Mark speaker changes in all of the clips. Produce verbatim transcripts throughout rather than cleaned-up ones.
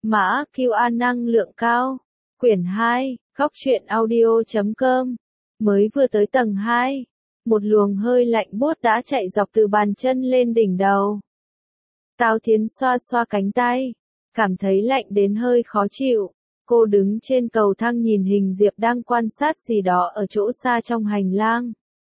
Speaker 1: Mã quy a năng lượng cao. Quyển hai, góc truyện audio chấm com. Mới vừa tới tầng hai, một luồng hơi lạnh buốt đã chạy dọc từ bàn chân lên đỉnh đầu. Tào Thiến xoa xoa cánh tay, cảm thấy lạnh đến hơi khó chịu. Cô đứng trên cầu thang nhìn Hình Diệp đang quan sát gì đó ở chỗ xa trong hành lang.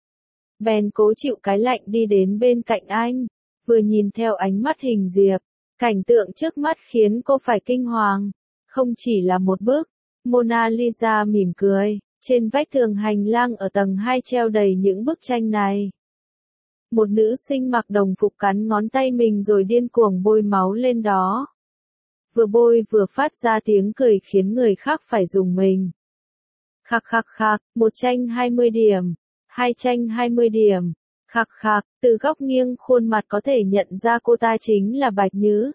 Speaker 1: Bèn cố chịu cái lạnh đi đến bên cạnh anh, vừa nhìn theo ánh mắt Hình Diệp. Cảnh tượng trước mắt khiến cô phải kinh hoàng. Không chỉ là một bức Mona Lisa mỉm cười, trên vách tường hành lang ở tầng hai treo đầy những bức tranh này. Một nữ sinh mặc đồng phục cắn ngón tay mình rồi điên cuồng bôi máu lên đó. Vừa bôi vừa phát ra tiếng cười khiến người khác phải rùng mình. Khạc khạc khạc, một tranh hai mươi điểm, hai tranh hai mươi điểm. Khạc khạc, từ góc nghiêng khuôn mặt có thể nhận ra cô ta chính là Bạch Nhứ.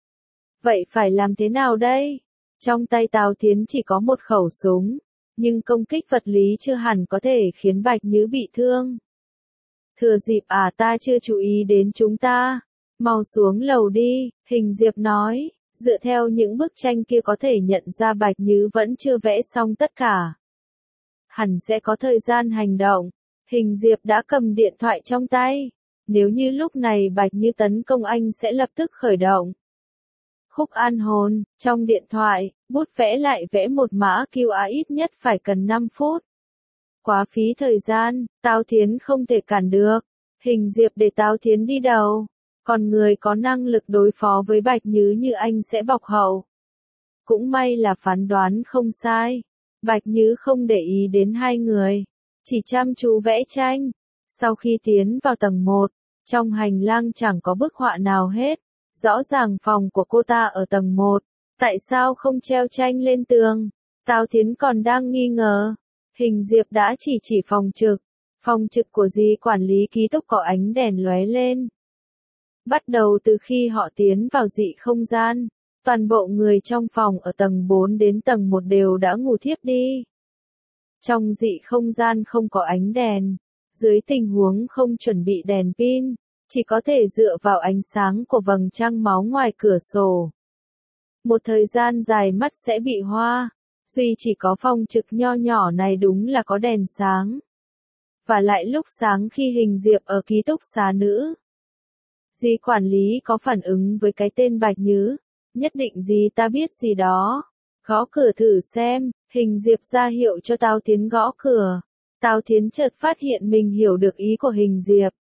Speaker 1: Vậy phải làm thế nào đây? Trong tay Tào Thiến chỉ có một khẩu súng, nhưng công kích vật lý chưa hẳn có thể khiến Bạch Nhứ bị thương. Thừa dịp à ta chưa chú ý đến chúng ta. Mau xuống lầu đi, Hình Diệp nói, dựa theo những bức tranh kia có thể nhận ra Bạch Nhứ vẫn chưa vẽ xong tất cả. Hẳn sẽ có thời gian hành động. Hình Diệp đã cầm điện thoại trong tay. Nếu như lúc này Bạch Nhứ tấn công anh sẽ lập tức khởi động. Khúc an hồn, trong điện thoại, bút vẽ lại vẽ một mã quy a ít nhất phải cần năm phút. Quá phí thời gian, Tào Thiến không thể cản được. Hình Diệp để Tào Thiến đi đầu. Còn người có năng lực đối phó với Bạch Nhứ như anh sẽ bọc hậu. Cũng may là phán đoán không sai. Bạch Nhứ không để ý đến hai người, chỉ chăm chú vẽ tranh. Sau khi tiến vào tầng một, trong hành lang chẳng có bức họa nào hết. Rõ ràng phòng của cô ta ở tầng một, tại sao không treo tranh lên tường? Tào Thiến còn đang nghi ngờ. Hình Diệp đã chỉ chỉ phòng trực. Phòng trực của dì quản lý ký túc có ánh đèn lóe lên. Bắt đầu từ khi họ tiến vào dị không gian, toàn bộ người trong phòng ở tầng bốn đến tầng một đều đã ngủ thiếp đi. Trong dị không gian không có ánh đèn, dưới tình huống không chuẩn bị đèn pin, chỉ có thể dựa vào ánh sáng của vầng trăng máu ngoài cửa sổ. Một thời gian dài mắt sẽ bị hoa, duy chỉ có phòng trực nho nhỏ này đúng là có đèn sáng. Và lại lúc sáng khi Hình Diệp ở ký túc xá nữ, dì quản lý có phản ứng với cái tên Bạch Nhứ, nhất định dì ta biết gì đó. Gõ cửa thử xem, Hình Diệp ra hiệu cho Tào Thiến gõ cửa. Tào Thiến chợt phát hiện mình hiểu được ý của Hình Diệp.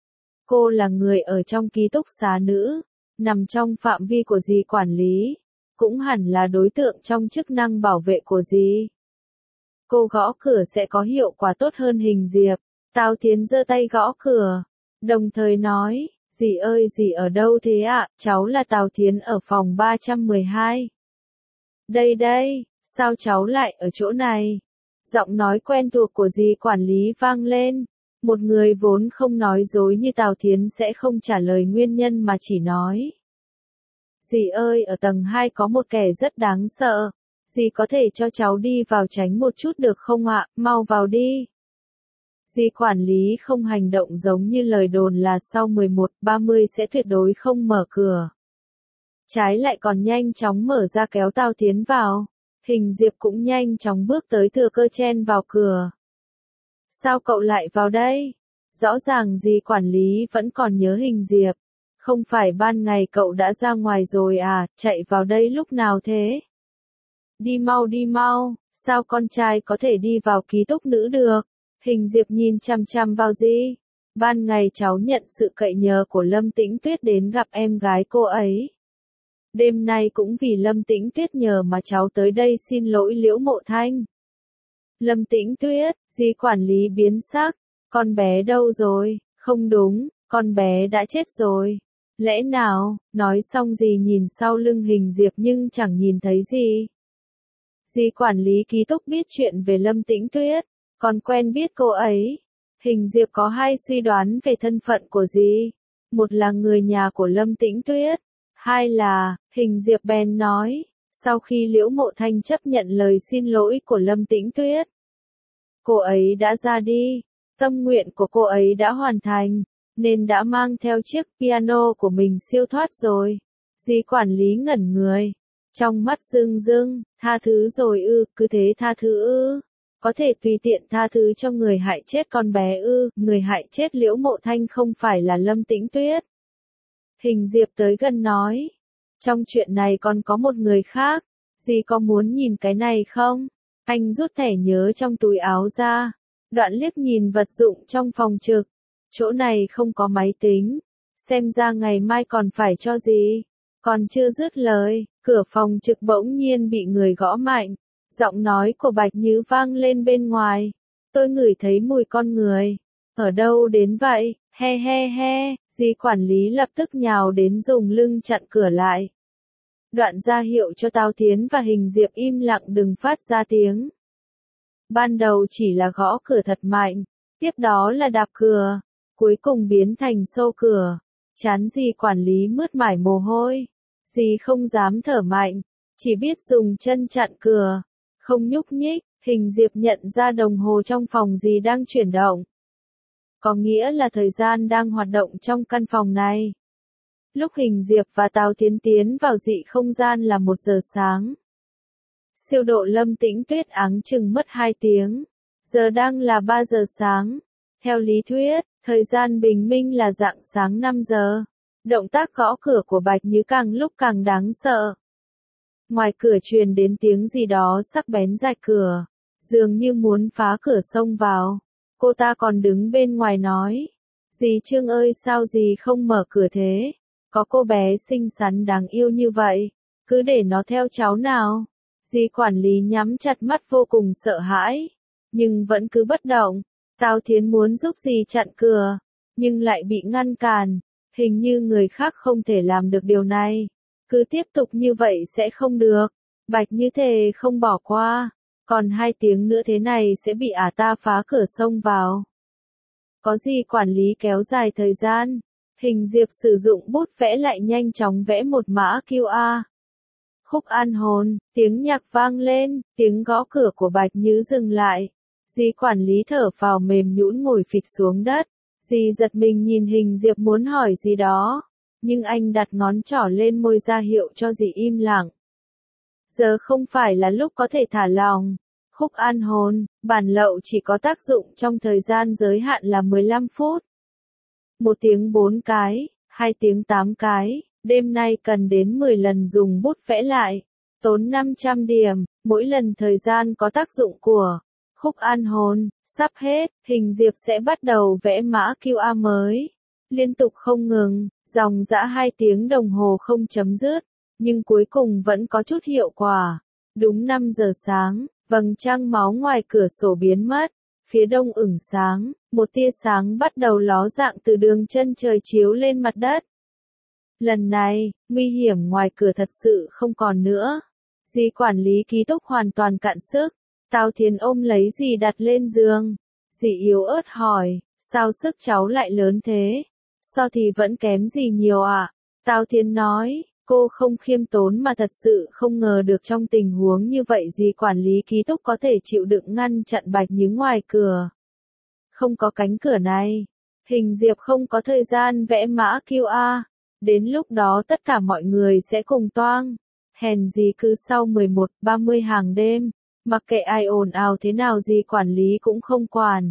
Speaker 1: Cô là người ở trong ký túc xá nữ, nằm trong phạm vi của dì quản lý, cũng hẳn là đối tượng trong chức năng bảo vệ của dì. Cô gõ cửa sẽ có hiệu quả tốt hơn Hình Diệp. Tào Thiến giơ tay gõ cửa, đồng thời nói, dì ơi dì ở đâu thế ạ? Cháu là Tào Thiến ở phòng ba trăm mười hai. Đây đây, sao cháu lại ở chỗ này? Giọng nói quen thuộc của dì quản lý vang lên. Một người vốn không nói dối như Tào Thiến sẽ không trả lời nguyên nhân mà chỉ nói. Dì ơi ở tầng hai có một kẻ rất đáng sợ. Dì có thể cho cháu đi vào tránh một chút được không ạ? Mau vào đi. Dì quản lý không hành động giống như lời đồn là sau mười một ba mươi sẽ tuyệt đối không mở cửa. Trái lại còn nhanh chóng mở ra kéo Tào Thiến vào. Hình Diệp cũng nhanh chóng bước tới thừa cơ chen vào cửa. Sao cậu lại vào đây? Rõ ràng dì quản lý vẫn còn nhớ Hình Diệp. Không phải ban ngày cậu đã ra ngoài rồi à, chạy vào đây lúc nào thế? Đi mau đi mau, sao con trai có thể đi vào ký túc nữ được? Hình Diệp nhìn chằm chằm vào dì. Ban ngày cháu nhận sự cậy nhờ của Lâm Tĩnh Tuyết đến gặp em gái cô ấy. Đêm nay cũng vì Lâm Tĩnh Tuyết nhờ mà cháu tới đây xin lỗi Liễu Mộ Thanh. Lâm Tĩnh Tuyết, dì quản lý biến sắc. Con bé đâu rồi? Không đúng, con bé đã chết rồi. Lẽ nào? Nói xong dì nhìn sau lưng Hình Diệp nhưng chẳng nhìn thấy gì. Dì quản lý ký túc biết chuyện về Lâm Tĩnh Tuyết, còn quen biết cô ấy. Hình Diệp có hai suy đoán về thân phận của dì. Một là người nhà của Lâm Tĩnh Tuyết. Hai là, Hình Diệp bèn nói, sau khi Liễu Mộ Thanh chấp nhận lời xin lỗi của Lâm Tĩnh Tuyết, cô ấy đã ra đi. Tâm nguyện của cô ấy đã hoàn thành, nên đã mang theo chiếc piano của mình siêu thoát rồi. Dì quản lý ngẩn người. Trong mắt rưng rưng, tha thứ rồi ư, cứ thế tha thứ ư. Có thể tùy tiện tha thứ cho người hại chết con bé ư, người hại chết Liễu Mộ Thanh không phải là Lâm Tĩnh Tuyết. Hình Diệp tới gần nói. Trong chuyện này còn có một người khác, dì có muốn nhìn cái này không? Anh rút thẻ nhớ trong túi áo ra, đoạn liếc nhìn vật dụng trong phòng trực. Chỗ này không có máy tính, xem ra ngày mai còn phải cho gì. Còn chưa dứt lời, cửa phòng trực bỗng nhiên bị người gõ mạnh. Giọng nói của Bạch Như vang lên bên ngoài. Tôi ngửi thấy mùi con người. Ở đâu đến vậy? He he he, dì quản lý lập tức nhào đến dùng lưng chặn cửa lại. Đoạn ra hiệu cho Tào Thiến và Hình Diệp im lặng đừng phát ra tiếng. Ban đầu chỉ là gõ cửa thật mạnh, tiếp đó là đạp cửa, cuối cùng biến thành xô cửa. Chán dì quản lý mướt mải mồ hôi. Dì không dám thở mạnh, chỉ biết dùng chân chặn cửa, không nhúc nhích. Hình Diệp nhận ra đồng hồ trong phòng dì đang chuyển động. Có nghĩa là thời gian đang hoạt động trong căn phòng này. Lúc Hình Diệp và Tào Thiến tiến vào dị không gian là một giờ sáng. Siêu độ Lâm Tĩnh Tuyết áng chừng mất hai tiếng. Giờ đang là ba giờ sáng. Theo lý thuyết, thời gian bình minh là rạng sáng năm giờ. Động tác gõ cửa của Bạch Như càng lúc càng đáng sợ. Ngoài cửa truyền đến tiếng gì đó sắc bén rạch cửa, dường như muốn phá cửa xông vào. Cô ta còn đứng bên ngoài nói, dì Trương ơi sao dì không mở cửa thế? Có cô bé xinh xắn đáng yêu như vậy, cứ để nó theo cháu nào. Dì quản lý nhắm chặt mắt vô cùng sợ hãi, nhưng vẫn cứ bất động. Tào Thiến muốn giúp dì chặn cửa, nhưng lại bị ngăn cản. Hình như người khác không thể làm được điều này. Cứ tiếp tục như vậy sẽ không được. Bạch Như thề không bỏ qua. Còn hai tiếng nữa thế này sẽ bị ả ta phá cửa xông vào. Có gì quản lý kéo dài thời gian. Hình Diệp sử dụng bút vẽ lại nhanh chóng vẽ một mã quy rờ. Khúc an hồn, tiếng nhạc vang lên, tiếng gõ cửa của Bạch Như dừng lại. Dì quản lý thở phào mềm nhũn ngồi phịch xuống đất. Dì giật mình nhìn Hình Diệp muốn hỏi gì đó, nhưng anh đặt ngón trỏ lên môi ra hiệu cho dì im lặng. Giờ không phải là lúc có thể thả lòng. Khúc an hồn, bản lậu chỉ có tác dụng trong thời gian giới hạn là mười lăm phút. Một tiếng bốn cái, hai tiếng tám cái, đêm nay cần đến mười lần dùng bút vẽ lại, tốn năm trăm điểm, mỗi lần thời gian có tác dụng của khúc an hồn, sắp hết, Hình Diệp sẽ bắt đầu vẽ mã quy rờ mới. Liên tục không ngừng, dòng dã hai tiếng đồng hồ không chấm dứt, nhưng cuối cùng vẫn có chút hiệu quả. Đúng năm giờ sáng, vầng trăng máu ngoài cửa sổ biến mất, phía đông ửng sáng, một tia sáng bắt đầu ló dạng từ đường chân trời chiếu lên mặt đất. Lần này, nguy hiểm ngoài cửa thật sự không còn nữa. Dì quản lý ký túc hoàn toàn cạn sức. Tào Thiến ôm lấy dì đặt lên giường. Dì yếu ớt hỏi, sao sức cháu lại lớn thế? So thì vẫn kém gì nhiều ạ? À? Tào Thiến nói, cô không khiêm tốn mà thật sự không ngờ được trong tình huống như vậy dì quản lý ký túc có thể chịu đựng ngăn chặn Bạch Như ngoài cửa. Không có cánh cửa này, Hình Diệp không có thời gian vẽ mã quy rờ. Đến lúc đó tất cả mọi người sẽ cùng toang. Hèn gì cứ sau mười một, ba mươi hàng đêm. Mặc kệ ai ồn ào thế nào gì quản lý cũng không quản.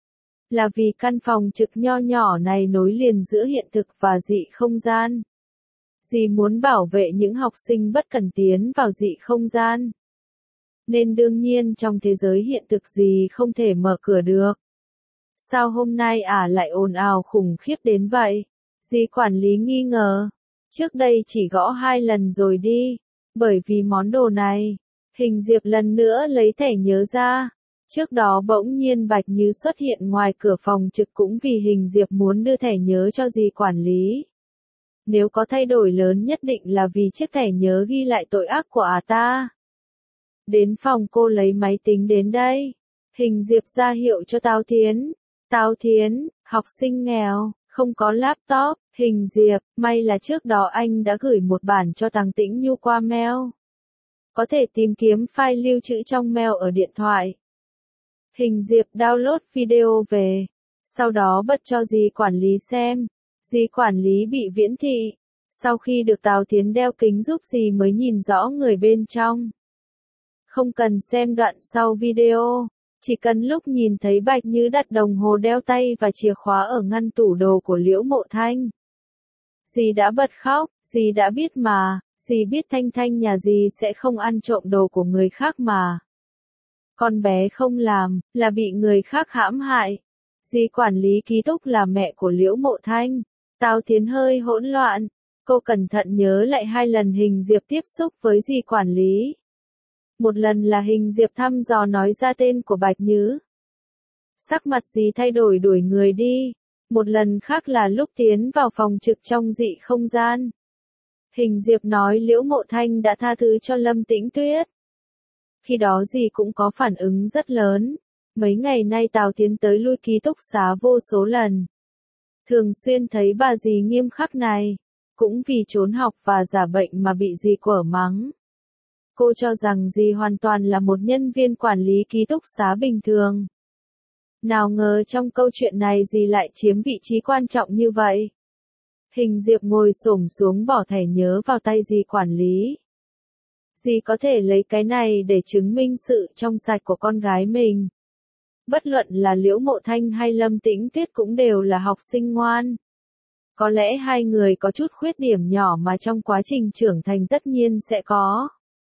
Speaker 1: Là vì căn phòng trực nho nhỏ này nối liền giữa hiện thực và dị không gian. Dì muốn bảo vệ những học sinh bất cần tiến vào dị không gian. Nên đương nhiên trong thế giới hiện thực dì không thể mở cửa được. Sao hôm nay ả à lại ồn ào khủng khiếp đến vậy? Dì quản lý nghi ngờ. Trước đây chỉ gõ hai lần rồi đi. Bởi vì món đồ này. Hình Diệp lần nữa lấy thẻ nhớ ra. Trước đó bỗng nhiên Bạch Như xuất hiện ngoài cửa phòng trực cũng vì Hình Diệp muốn đưa thẻ nhớ cho dì quản lý. Nếu có thay đổi lớn nhất định là vì chiếc thẻ nhớ ghi lại tội ác của ả ta. Đến phòng cô lấy máy tính đến đây. Hình Diệp ra hiệu cho Tào Thiến. Tào Thiến, học sinh nghèo, không có laptop. Hình Diệp, may là trước đó anh đã gửi một bản cho Tằng Tĩnh Nhu qua mail. Có thể tìm kiếm file lưu trữ trong mail ở điện thoại. Hình Diệp download video về, sau đó bật cho dì quản lý xem. Dì quản lý bị viễn thị. Sau khi được Tào Thiến đeo kính giúp dì mới nhìn rõ người bên trong. Không cần xem đoạn sau video, chỉ cần lúc nhìn thấy Bạch Như đặt đồng hồ đeo tay và chìa khóa ở ngăn tủ đồ của Liễu Mộ Thanh. Dì đã bật khóc, dì đã biết mà, dì biết Thanh Thanh nhà dì sẽ không ăn trộm đồ của người khác mà. Con bé không làm, là bị người khác hãm hại. Dì quản lý ký túc là mẹ của Liễu Mộ Thanh. Tào Thiến hơi hỗn loạn, cô cẩn thận nhớ lại hai lần Hình Diệp tiếp xúc với dì quản lý. Một lần là Hình Diệp thăm dò nói ra tên của Bạch Như. Sắc mặt dì thay đổi đuổi người đi. Một lần khác là lúc tiến vào phòng trực trong dị không gian. Hình Diệp nói Liễu Mộ Thanh đã tha thứ cho Lâm Tĩnh Tuyết. Khi đó dì cũng có phản ứng rất lớn. Mấy ngày nay Tào Thiến tới lui ký túc xá vô số lần. Thường xuyên thấy bà dì nghiêm khắc này. Cũng vì trốn học và giả bệnh mà bị dì quở mắng. Cô cho rằng dì hoàn toàn là một nhân viên quản lý ký túc xá bình thường. Nào ngờ trong câu chuyện này dì lại chiếm vị trí quan trọng như vậy. Hình Diệp ngồi xổm xuống bỏ thẻ nhớ vào tay dì quản lý. Dì có thể lấy cái này để chứng minh sự trong sạch của con gái mình. Bất luận là Liễu Mộ Thanh hay Lâm Tĩnh Tuyết cũng đều là học sinh ngoan. Có lẽ hai người có chút khuyết điểm nhỏ mà trong quá trình trưởng thành tất nhiên sẽ có.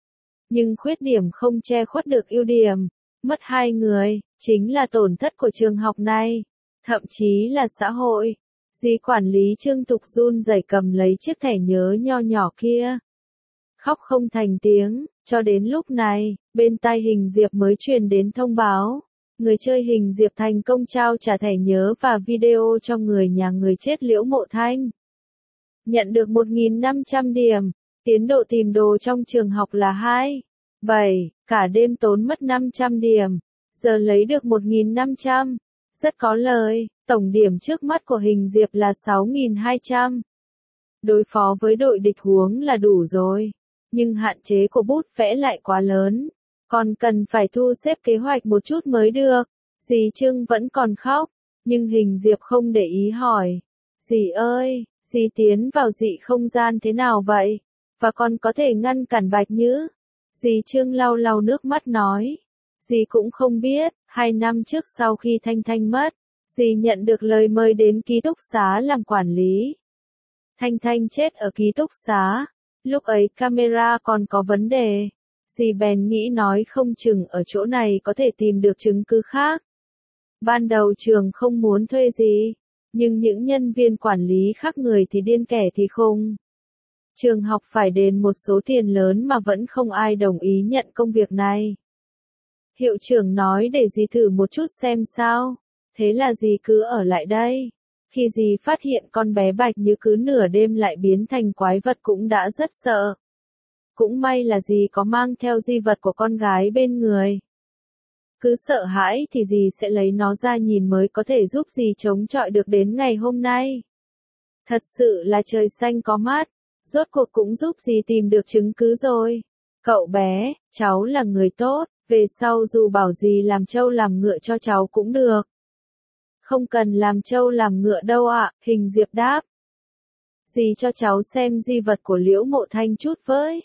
Speaker 1: Nhưng khuyết điểm không che khuất được ưu điểm. Mất hai người, chính là tổn thất của trường học này. Thậm chí là xã hội. Dì quản lý Trương Tục run rẩy cầm lấy chiếc thẻ nhớ nho nhỏ kia. Khóc không thành tiếng, cho đến lúc này, bên tai Hình Diệp mới truyền đến thông báo. Người chơi Hình Diệp thành công trao trả thẻ nhớ và video cho người nhà người chết Liễu Mộ Thanh. Nhận được một nghìn năm trăm điểm, tiến độ tìm đồ trong trường học là hai, bảy, cả đêm tốn mất năm trăm điểm, giờ lấy được một nghìn năm trăm. Rất có lời, tổng điểm trước mắt của Hình Diệp là sáu nghìn hai trăm. Đối phó với đội địch huống là đủ rồi, nhưng hạn chế của bút vẽ lại quá lớn, còn cần phải thu xếp kế hoạch một chút mới được. Dì Trương vẫn còn khóc, nhưng Hình Diệp không để ý hỏi. Dì ơi, dì tiến vào dị không gian thế nào vậy? Và còn có thể ngăn cản Bạch Như? Dì Trương lau lau nước mắt nói. Dì cũng không biết, hai năm trước sau khi Thanh Thanh mất, dì nhận được lời mời đến ký túc xá làm quản lý. Thanh Thanh chết ở ký túc xá, lúc ấy camera còn có vấn đề. Dì bèn nghĩ nói không chừng ở chỗ này có thể tìm được chứng cứ khác. Ban đầu trường không muốn thuê gì, nhưng những nhân viên quản lý khác người thì điên kẻ thì khùng. Trường học phải đền một số tiền lớn mà vẫn không ai đồng ý nhận công việc này. Hiệu trưởng nói để dì thử một chút xem sao, thế là dì cứ ở lại đây. Khi dì phát hiện con bé Bạch Như cứ nửa đêm lại biến thành quái vật cũng đã rất sợ. Cũng may là dì có mang theo di vật của con gái bên người. Cứ sợ hãi thì dì sẽ lấy nó ra nhìn mới có thể giúp dì chống chọi được đến ngày hôm nay. Thật sự là trời xanh có mắt, rốt cuộc cũng giúp dì tìm được chứng cứ rồi. Cậu bé, cháu là người tốt, về sau dù bảo dì làm trâu làm ngựa cho cháu cũng được. Không cần làm trâu làm ngựa đâu ạ, Hình Diệp đáp. Dì cho cháu xem di vật của Liễu Mộ Thanh chút với.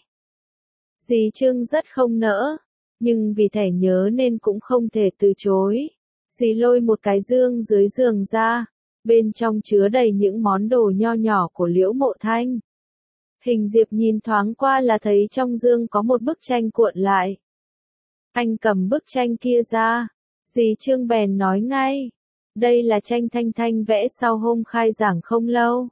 Speaker 1: Dì Trương rất không nỡ, nhưng vì thẻ nhớ nên cũng không thể từ chối. Dì lôi một cái dương dưới giường ra, bên trong chứa đầy những món đồ nho nhỏ của Liễu Mộ Thanh. Hình Diệp nhìn thoáng qua là thấy trong dương có một bức tranh cuộn lại. Anh cầm bức tranh kia ra, dì Trương bèn nói ngay. Đây là tranh Thanh Thanh vẽ sau hôm khai giảng không lâu.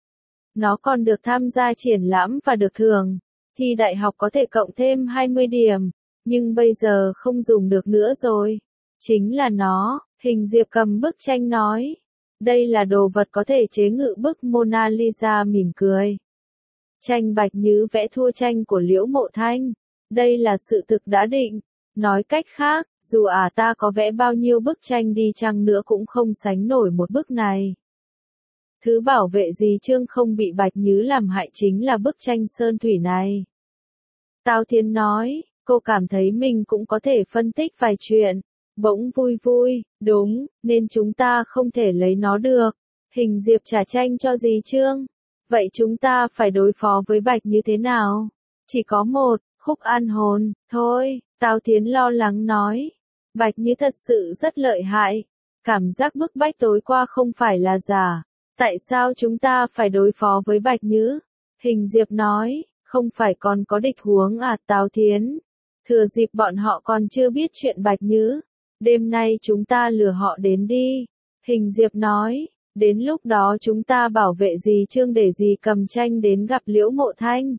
Speaker 1: Nó còn được tham gia triển lãm và được thưởng. Thi đại học có thể cộng thêm hai mươi điểm, nhưng bây giờ không dùng được nữa rồi. Chính là nó, Hình Diệp cầm bức tranh nói. Đây là đồ vật có thể chế ngự bức Mona Lisa mỉm cười. Tranh Bạch Như vẽ thua tranh của Liễu Mộ Thanh. Đây là sự thực đã định. Nói cách khác, dù ả ta có vẽ bao nhiêu bức tranh đi chăng nữa cũng không sánh nổi một bức này. Thứ bảo vệ dì Trương không bị Bạch Như làm hại chính là bức tranh sơn thủy này. Tào Thiến nói, cô cảm thấy mình cũng có thể phân tích vài chuyện. Bỗng vui vui, đúng, nên chúng ta không thể lấy nó được. Hình Diệp trả tranh cho dì Trương. Vậy chúng ta phải đối phó với Bạch như thế nào? Chỉ có một, Khúc An Hồn, thôi, Tào Thiến lo lắng nói. Bạch Như thật sự rất lợi hại. Cảm giác bức bách tối qua không phải là giả. Tại sao chúng ta phải đối phó với Bạch Như? Hình Diệp nói, không phải còn có địch huống à Tào Thiến. Thừa dịp bọn họ còn chưa biết chuyện Bạch Như. Đêm nay chúng ta lừa họ đến đi. Hình Diệp nói, đến lúc đó chúng ta bảo vệ dì Trương để dì cầm tranh đến gặp Liễu Mộ Thanh.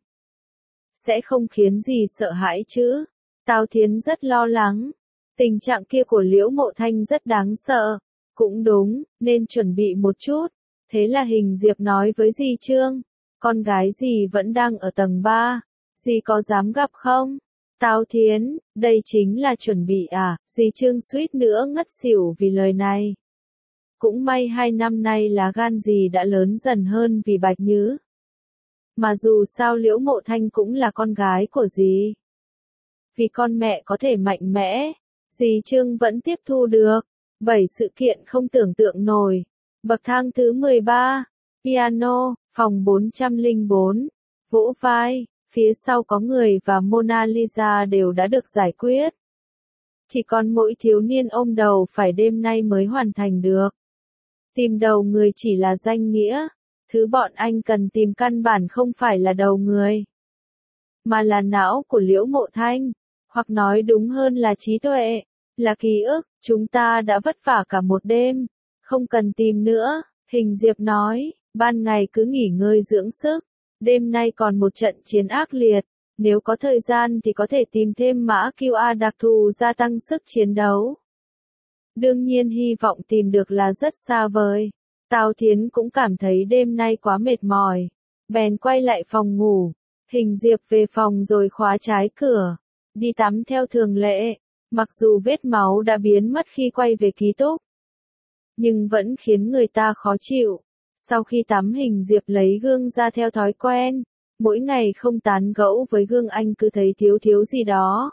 Speaker 1: Sẽ không khiến dì sợ hãi chứ? Tào Thiến rất lo lắng. Tình trạng kia của Liễu Mộ Thanh rất đáng sợ. Cũng đúng, nên chuẩn bị một chút. Thế là Hình Diệp nói với dì Trương, con gái dì vẫn đang ở tầng ba. Dì có dám gặp không? Tào Thiến, đây chính là chuẩn bị à? Dì Trương suýt nữa ngất xỉu vì lời này. Cũng may hai năm nay lá gan dì đã lớn dần hơn vì Bạch Như. Mà dù sao Liễu Mộ Thanh cũng là con gái của dì. Vì con mẹ có thể mạnh mẽ, dì Trương vẫn tiếp thu được. Bảy sự kiện không tưởng tượng nổi. Bậc thang thứ mười ba, piano, phòng bốn trăm lẻ bốn, vỗ vai, phía sau có người và Mona Lisa đều đã được giải quyết. Chỉ còn mỗi thiếu niên ôm đầu phải đêm nay mới hoàn thành được. Tìm đầu người chỉ là danh nghĩa, thứ bọn anh cần tìm căn bản không phải là đầu người, mà là não của Liễu Mộ Thanh, hoặc nói đúng hơn là trí tuệ, là ký ức. Chúng ta đã vất vả cả một đêm, không cần tìm nữa, Hình Diệp nói, ban ngày cứ nghỉ ngơi dưỡng sức, đêm nay còn một trận chiến ác liệt, nếu có thời gian thì có thể tìm thêm mã quy rờ đặc thù gia tăng sức chiến đấu. Đương nhiên hy vọng tìm được là rất xa vời. Tào Thiến cũng cảm thấy đêm nay quá mệt mỏi, bèn quay lại phòng ngủ. Hình Diệp về phòng rồi khóa trái cửa, đi tắm theo thường lệ. Mặc dù vết máu đã biến mất khi quay về ký túc, nhưng vẫn khiến người ta khó chịu. Sau khi tắm Hình Diệp lấy gương ra theo thói quen, mỗi ngày không tán gẫu với gương anh cứ thấy thiếu thiếu gì đó.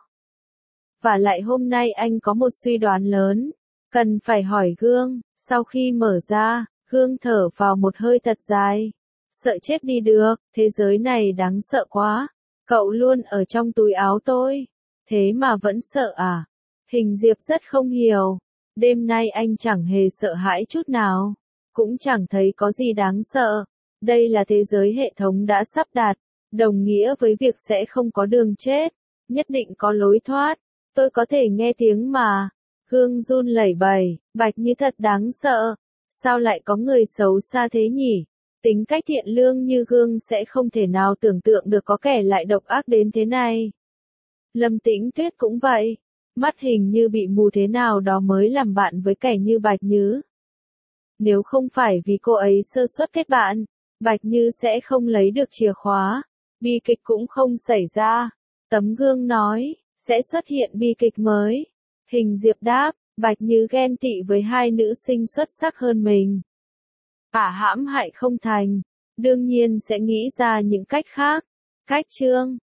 Speaker 1: Và lại hôm nay anh có một suy đoán lớn, cần phải hỏi gương. Sau khi mở ra, gương thở vào một hơi thật dài. Sợ chết đi được, thế giới này đáng sợ quá. Cậu luôn ở trong túi áo tôi, thế mà vẫn sợ à? Hình Diệp rất không hiểu. Đêm nay anh chẳng hề sợ hãi chút nào, cũng chẳng thấy có gì đáng sợ. Đây là thế giới hệ thống đã sắp đặt, đồng nghĩa với việc sẽ không có đường chết, nhất định có lối thoát. Tôi có thể nghe tiếng mà. Gương run lẩy bẩy, Bạch Như thật đáng sợ. Sao lại có người xấu xa thế nhỉ? Tính cách thiện lương như Gương sẽ không thể nào tưởng tượng được có kẻ lại độc ác đến thế này. Lâm Tĩnh Tuyết cũng vậy. Mắt hình như bị mù thế nào đó mới làm bạn với kẻ như Bạch Như. Nếu không phải vì cô ấy sơ suất kết bạn, Bạch Như sẽ không lấy được chìa khóa. Bi kịch cũng không xảy ra. Tấm gương nói, sẽ xuất hiện bi kịch mới. Hình Diệp đáp, Bạch Như ghen tị với hai nữ sinh xuất sắc hơn mình. Ả hãm hại không thành, đương nhiên sẽ nghĩ ra những cách khác. Cách chương